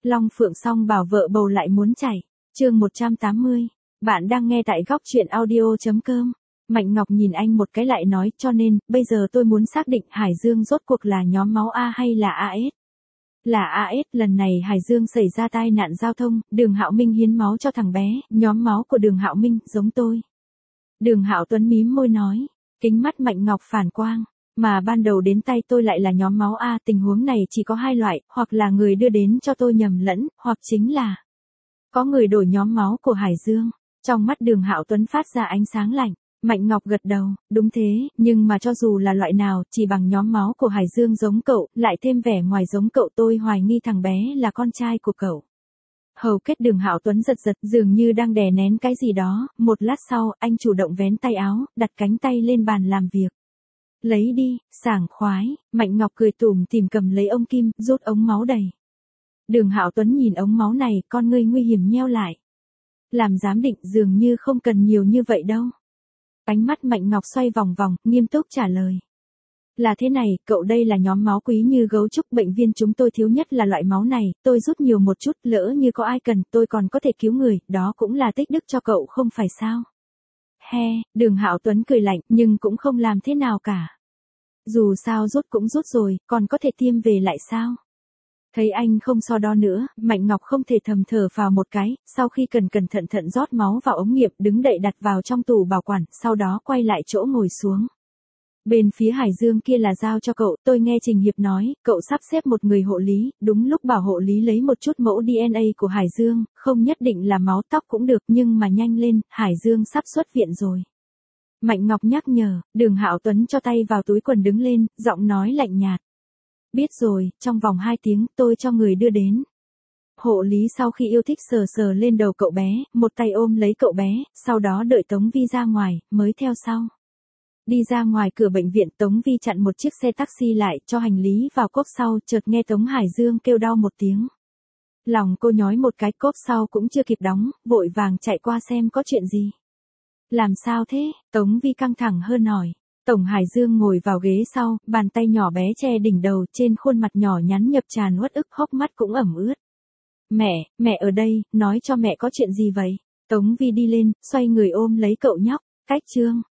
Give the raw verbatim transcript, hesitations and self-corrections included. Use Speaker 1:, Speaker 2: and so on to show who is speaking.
Speaker 1: Long Phượng song bảo vợ bầu lại muốn chảy. Chương một trăm tám mươi. Bạn đang nghe tại góc truyện audio chấm com. Mạnh Ngọc nhìn anh một cái lại nói, cho nên, bây giờ tôi muốn xác định Hải Dương rốt cuộc là nhóm máu A hay là a ét. Là a ét, lần này Hải Dương xảy ra tai nạn giao thông, Đường Hạo Minh hiến máu cho thằng bé, nhóm máu của Đường Hạo Minh, giống tôi. Đường Hạo Tuấn mím môi nói, kính mắt Mạnh Ngọc phản quang, mà ban đầu đến tay tôi lại là nhóm máu A, tình huống này chỉ có hai loại, hoặc là người đưa đến cho tôi nhầm lẫn, hoặc chính là có người đổi nhóm máu của Hải Dương. Trong mắt Đường Hạo Tuấn phát ra ánh sáng lạnh. Mạnh Ngọc gật đầu, đúng thế, nhưng mà cho dù là loại nào, chỉ bằng nhóm máu của Hải Dương giống cậu, lại thêm vẻ ngoài giống cậu, tôi hoài nghi thằng bé là con trai của cậu. Hầu kết Đường Hạo Tuấn giật giật, dường như đang đè nén cái gì đó, một lát sau, anh chủ động vén tay áo, đặt cánh tay lên bàn làm việc. Lấy đi, sảng khoái. Mạnh Ngọc cười tủm tỉm cầm lấy ống kim, rút ống máu đầy. Đường Hạo Tuấn nhìn ống máu này, con ngươi nguy hiểm nheo lại. Làm giám định dường như không cần nhiều như vậy đâu. Ánh mắt Mạnh Ngọc xoay vòng vòng, nghiêm túc trả lời. Là thế này, cậu, đây là nhóm máu quý như gấu trúc, bệnh viên chúng tôi thiếu nhất là loại máu này, tôi rút nhiều một chút, lỡ như có ai cần, tôi còn có thể cứu người, đó cũng là tích đức cho cậu không phải sao? He, Đường Hạo Tuấn cười lạnh, nhưng cũng không làm thế nào cả. Dù sao rút cũng rút rồi, còn có thể tiêm về lại sao? Thấy anh không so đo nữa, Mạnh Ngọc không thể thầm thở vào một cái, sau khi cần cẩn thận thận rót máu vào ống nghiệm, đứng đậy đặt vào trong tủ bảo quản, sau đó quay lại chỗ ngồi xuống. Bên phía Hải Dương kia là giao cho cậu, tôi nghe Trình Hiệp nói, cậu sắp xếp một người hộ lý, đúng lúc bảo hộ lý lấy một chút mẫu đê en a của Hải Dương, không nhất định là máu tóc cũng được, nhưng mà nhanh lên, Hải Dương sắp xuất viện rồi. Mạnh Ngọc nhắc nhở, Đường Hạo Tuấn cho tay vào túi quần đứng lên, giọng nói lạnh nhạt. Biết rồi, trong vòng hai tiếng, tôi cho người đưa đến. Hộ lý sau khi yêu thích sờ sờ lên đầu cậu bé, một tay ôm lấy cậu bé, sau đó đợi Tống Vi ra ngoài, mới theo sau. Đi ra ngoài cửa bệnh viện, Tống Vi chặn một chiếc xe taxi lại, cho hành lý vào cốp sau, chợt nghe Tống Hải Dương kêu đau một tiếng. Lòng cô nhói một cái, cốp sau cũng chưa kịp đóng, vội vàng chạy qua xem có chuyện gì. Làm sao thế? Tống Vi căng thẳng hơn hỏi. Tổng Hải Dương ngồi vào ghế sau, bàn tay nhỏ bé che đỉnh đầu, trên khuôn mặt nhỏ nhắn nhập tràn uất ức, hốc mắt cũng ẩm ướt. Mẹ, mẹ ở đây, nói cho mẹ có chuyện gì vậy? Tống Vi đi lên, xoay người ôm lấy cậu nhóc. Cách chương